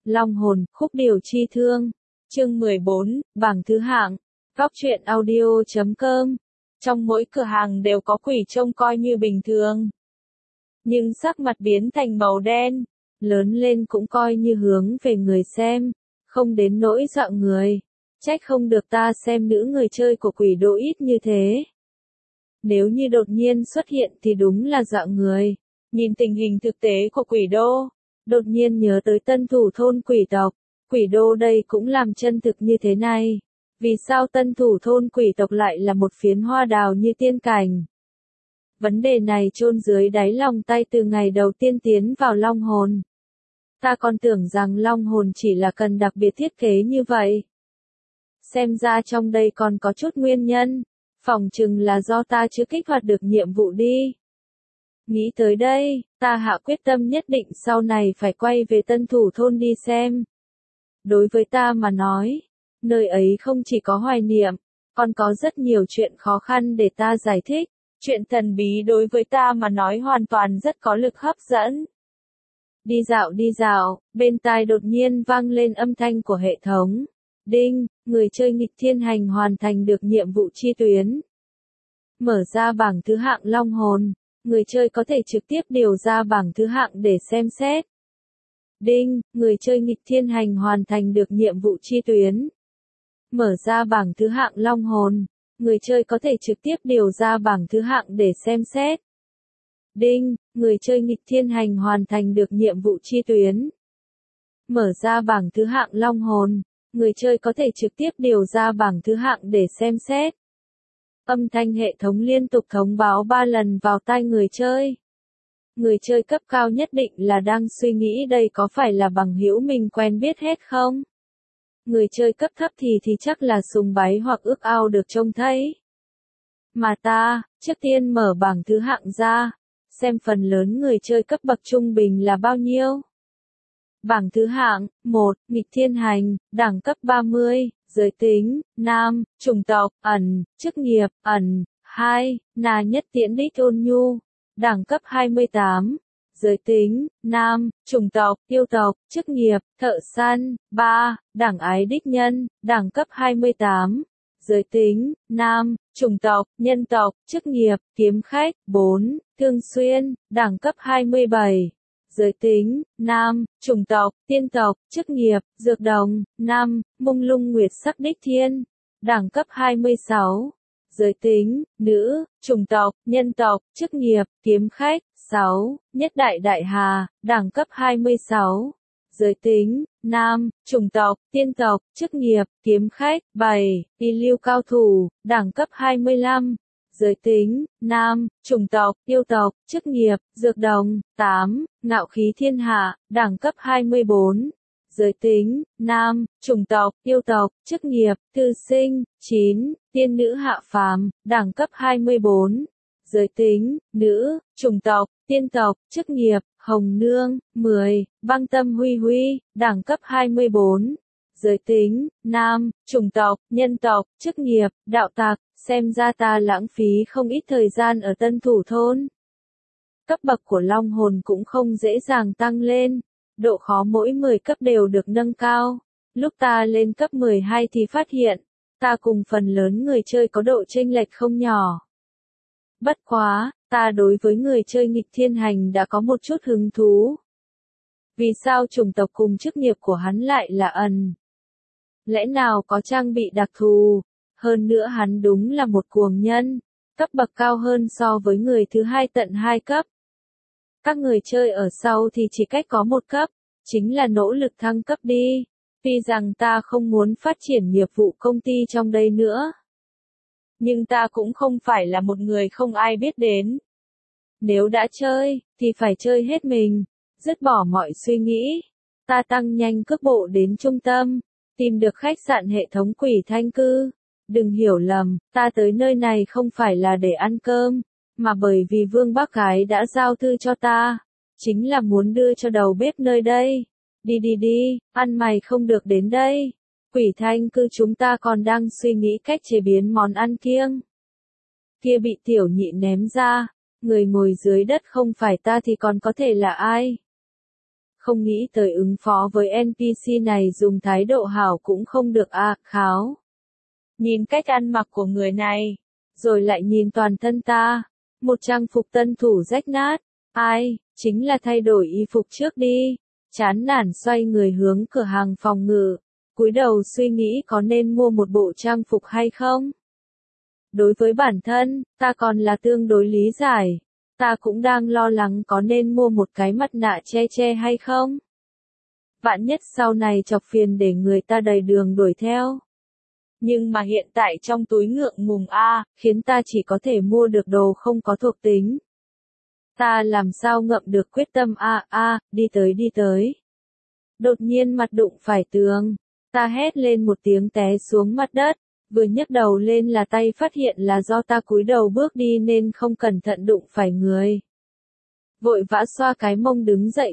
Long hồn, khúc điểu chi thương. Chương 14, bảng thứ hạng. Góc truyện audio.com. Trong mỗi cửa hàng đều có quỷ trông coi như bình thường. Nhưng sắc mặt biến thành màu đen, lớn lên cũng coi như hướng về người xem, không đến nỗi dọa người. Trách không được ta xem nữ người chơi của quỷ đô ít như thế. Nếu như đột nhiên xuất hiện thì đúng là dọa người. Nhìn tình hình thực tế của quỷ đô, đột nhiên nhớ tới tân thủ thôn quỷ tộc. Quỷ đô đây cũng làm chân thực như thế này. Vì sao tân thủ thôn quỷ tộc lại là một phiến hoa đào như tiên cảnh? Vấn đề này chôn dưới đáy lòng tay từ ngày đầu tiên tiến vào long hồn. Ta còn tưởng rằng long hồn chỉ là cần đặc biệt thiết kế như vậy. Xem ra trong đây còn có chút nguyên nhân, phỏng chừng là do ta chưa kích hoạt được nhiệm vụ đi. Nghĩ tới đây, ta hạ quyết tâm nhất định sau này phải quay về tân thủ thôn đi xem. Đối với ta mà nói, nơi ấy không chỉ có hoài niệm, còn có rất nhiều chuyện khó khăn để ta giải thích. Chuyện thần bí đối với ta mà nói hoàn toàn rất có lực hấp dẫn. Đi dạo, bên tai đột nhiên vang lên âm thanh của hệ thống. Đinh, người chơi nghịch thiên hành hoàn thành được nhiệm vụ chi tuyến. Mở ra bảng thứ hạng long hồn, người chơi có thể trực tiếp điều ra bảng thứ hạng để xem xét. Đinh, người chơi nghịch thiên hành hoàn thành được nhiệm vụ chi tuyến. Mở ra bảng thứ hạng long hồn, người chơi có thể trực tiếp điều ra bảng thứ hạng để xem xét. Đinh, người chơi nghịch thiên hành hoàn thành được nhiệm vụ chi tuyến. Mở ra bảng thứ hạng long hồn, người chơi có thể trực tiếp điều ra bảng thứ hạng để xem xét. Âm thanh hệ thống liên tục thông báo 3 lần vào tai người chơi. Người chơi cấp cao nhất định là đang suy nghĩ đây có phải là bằng hữu mình quen biết hết không? Người chơi cấp thấp thì chắc là sùng bái hoặc ước ao được trông thấy. Mà ta, trước tiên mở bảng thứ hạng ra, xem phần lớn người chơi cấp bậc trung bình là bao nhiêu. Bảng thứ hạng, 1, nghịch thiên hành, đẳng cấp 30, giới tính, nam, chủng tộc, ẩn, chức nghiệp, ẩn, 2, là nhất tiễn đích ôn nhu, đẳng cấp 28, giới tính, nam, chủng tộc, yêu tộc, chức nghiệp, thợ săn, 3, đẳng ái đích nhân, đẳng cấp 28, giới tính, nam, chủng tộc, nhân tộc, chức nghiệp, kiếm khách, 4, thường xuyên, đẳng cấp 27. Giới tính, nam, chủng tộc, tiên tộc, chức nghiệp, dược đồng, 5, mông lung nguyệt sắc đích thiên, đẳng cấp 26. Giới tính, nữ, chủng tộc, nhân tộc, chức nghiệp, kiếm khách, 6, nhất đại đại hà, đẳng cấp 26. Giới tính, nam, chủng tộc, tiên tộc, chức nghiệp, kiếm khách, 7, y lưu cao thủ, đẳng cấp 25. Giới tính, nam, chủng tộc, yêu tộc, chức nghiệp, dược đồng, 8, ngạo khí thiên hạ, đẳng cấp 24. Giới tính, nam, chủng tộc, yêu tộc, chức nghiệp, thư sinh, 9, tiên nữ hạ phàm, đẳng cấp 24. Giới tính, nữ, chủng tộc, tiên tộc, chức nghiệp, hồng nương, 10, băng tâm huy huy, đẳng cấp 24. Giới tính, nam, chủng tộc, nhân tộc, chức nghiệp, đạo tặc, xem ra ta lãng phí không ít thời gian ở tân thủ thôn. Cấp bậc của long hồn cũng không dễ dàng tăng lên, độ khó mỗi 10 cấp đều được nâng cao. Lúc ta lên cấp 12 thì phát hiện, ta cùng phần lớn người chơi có độ chênh lệch không nhỏ. Bất quá, ta đối với người chơi nghịch thiên hành đã có một chút hứng thú. Vì sao chủng tộc cùng chức nghiệp của hắn lại là ẩn? Lẽ nào có trang bị đặc thù? Hơn nữa hắn đúng là một cuồng nhân, cấp bậc cao hơn so với người thứ hai tận 2 cấp. Các người chơi ở sau thì chỉ cách có 1 cấp, chính là nỗ lực thăng cấp đi. Tuy rằng ta không muốn phát triển nghiệp vụ công ty trong đây nữa, nhưng ta cũng không phải là một người không ai biết đến. Nếu đã chơi, thì phải chơi hết mình, dứt bỏ mọi suy nghĩ. Ta tăng nhanh cước bộ đến trung tâm, tìm được khách sạn hệ thống quỷ thanh cư. Đừng hiểu lầm, ta tới nơi này không phải là để ăn cơm, mà bởi vì Vương bác gái đã giao thư cho ta, chính là muốn đưa cho đầu bếp nơi đây. Đi, ăn mày không được đến đây. Quỷ thanh cư chúng ta còn đang suy nghĩ cách chế biến món ăn kiêng. Kia bị tiểu nhị ném ra, người ngồi dưới đất không phải ta thì còn có thể là ai? không nghĩ tới ứng phó với NPC này dùng thái độ hảo cũng không được à, kháo. Nhìn cách ăn mặc của người này, rồi lại nhìn toàn thân ta, một trang phục tân thủ rách nát, ai, chính là thay đổi y phục trước đi, chán nản xoay người hướng cửa hàng phòng ngự, cúi đầu suy nghĩ có nên mua một bộ trang phục hay không. Đối với bản thân, ta còn là tương đối lý giải, ta cũng đang lo lắng có nên mua một cái mặt nạ che hay không. Vạn nhất sau này chọc phiền để người ta đầy đường đuổi theo. Nhưng mà hiện tại trong túi ngượng ngùng a, khiến ta chỉ có thể mua được đồ không có thuộc tính. Ta làm sao ngậm được quyết tâm đi tới. Đột nhiên mặt đụng phải tường, ta hét lên một tiếng té xuống mặt đất, vừa nhấc đầu lên là tay phát hiện là do ta cúi đầu bước đi nên không cẩn thận đụng phải người. Vội vã xoa cái mông đứng dậy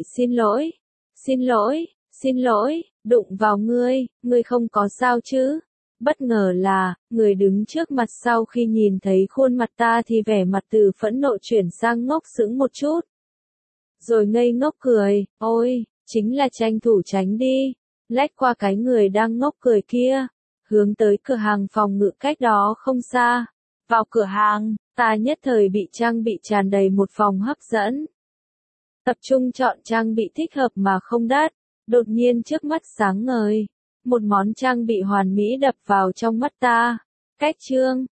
xin lỗi, đụng vào ngươi không có sao chứ. Bất ngờ là, người đứng trước mặt sau khi nhìn thấy khuôn mặt ta thì vẻ mặt từ phẫn nộ chuyển sang ngốc sững một chút. Rồi ngây ngốc cười, ôi, chính là tranh thủ tránh đi, lách qua cái người đang ngốc cười kia, hướng tới cửa hàng phòng ngự cách đó không xa. Vào cửa hàng, ta nhất thời bị trang bị tràn đầy một phòng hấp dẫn. Tập trung chọn trang bị thích hợp mà không đắt, đột nhiên trước mắt sáng ngời. Một món trang bị hoàn mỹ đập vào trong mắt ta. Cách chương